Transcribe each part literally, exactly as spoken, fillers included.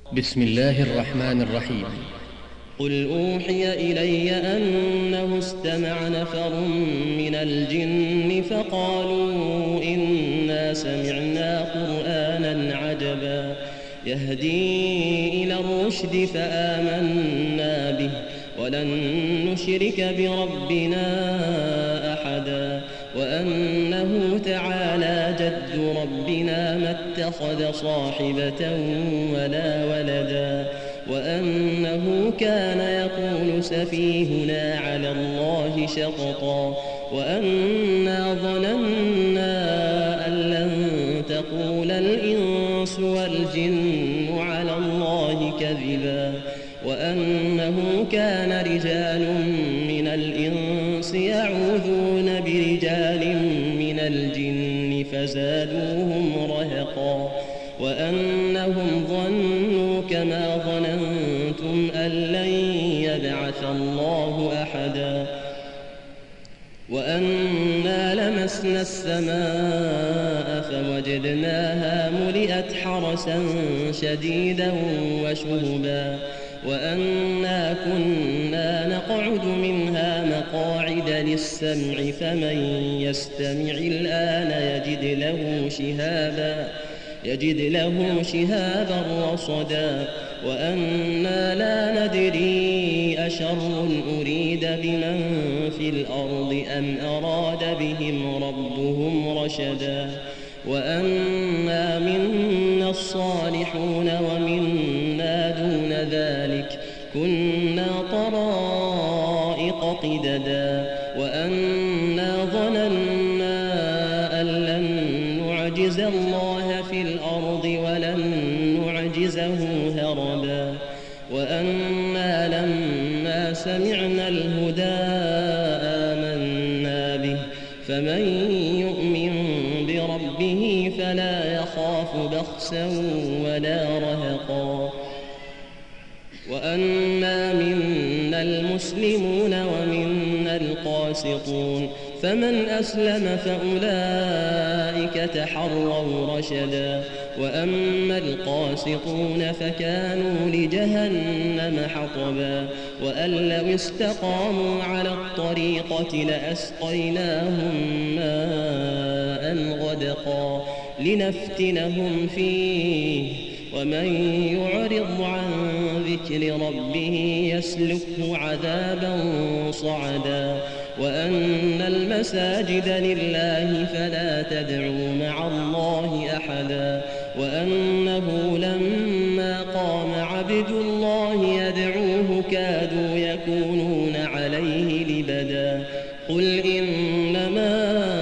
بسم الله الرحمن الرحيم. قل أوحي إلي أنه استمع نفر من الجن فقالوا إنا سمعنا قرآنا عجبا يهدي إلى الرشد فآمنا به ولن نشرك بربنا أحدا وأنه تعالى جد ربنا ما اتخذ صاحبة ولا ولدا وأنه كان يقول سفيهنا على الله شططا وأنا ظننا أن لن تقول الإنس والجن على الله كذبا وأنه كان رجال من الإنس يعوذون برجال من الجن فزادوهم رهقا وأنهم ظنوا كما ظننتم أن لن يبعث الله أحدا وأنا لمسنا السماء فوجدناها ملئت حرسا شديدا وشهبا وأنا كنا نقعد منها مقاعد للسمع فمن يستمع الآن يجد له شهابا يجد له شهابا رصدا وأنا لا ندري أشر أريد بمن في الأرض أم أراد بهم ربهم رشدا وأنا منا الصالحون ومنا دون ذلك كنا طرائق قددا وأنا ظننا أن لن نعجز الله في الأرض ولن نعجزه هربا وأنا لما سمعنا الهدى آمنا به فمن يؤمن بربه فلا يخاف بخسا ولا رهقا وأنا منا المسلمون ومنا القاسطون فمن أسلم فأولئك تحروا رشدا وأما القاسطون فكانوا لجهنم حطبا وأن لو استقاموا على الطريقة لأسقيناهم ماء غدقا لنفتنهم فيه ومن يعرض عن ذكر ربه يسلكه عذابا صعدا وأن المساجد لله فلا تدعوا مع الله أحدا وأنه لما قام عبد الله يدعوه كادوا يكونون عليه لبدا قل إنما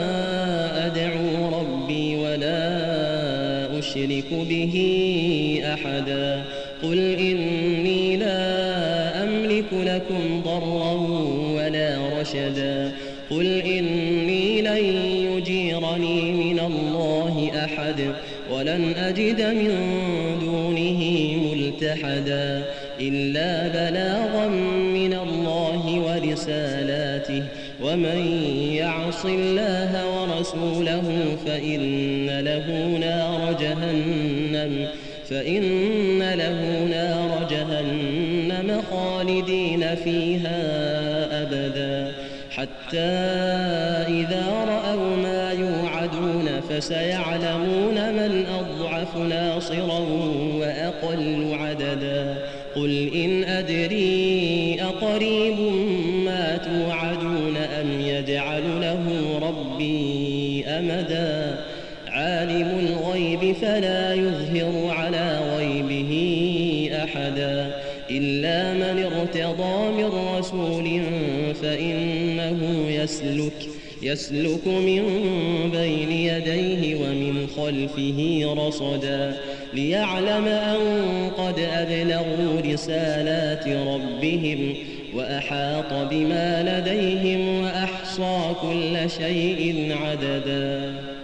أدعو ربي ولا أشرك به أحدا قل إني لا أملك لكم ضرا ولا رشدا قل إني لن يجيرني من الله أحد ولن أجد من دونه ملتحدا إلا بلاغا من الله ورسالاته ومن يعص الله ورسوله فإن له نار جهنم فإن له نار جهنم خالدين فيها أبدا حتى إذا رأوا ما يوعدون فسيعلمون من أضعف ناصرا وأقل عددا قل إن أدري أقريب ما توعدون أم يجعل له ربي أمدا عالم الغيب فلا يظهر على غيبه أحدا إلا من ارتضى من رسول فإنه يسلك يسلك من بين يديه ومن خلفه رصدا ليعلم أن قد أبلغوا رسالات ربهم وأحاط بما لديهم وأحصى كل شيء عددا.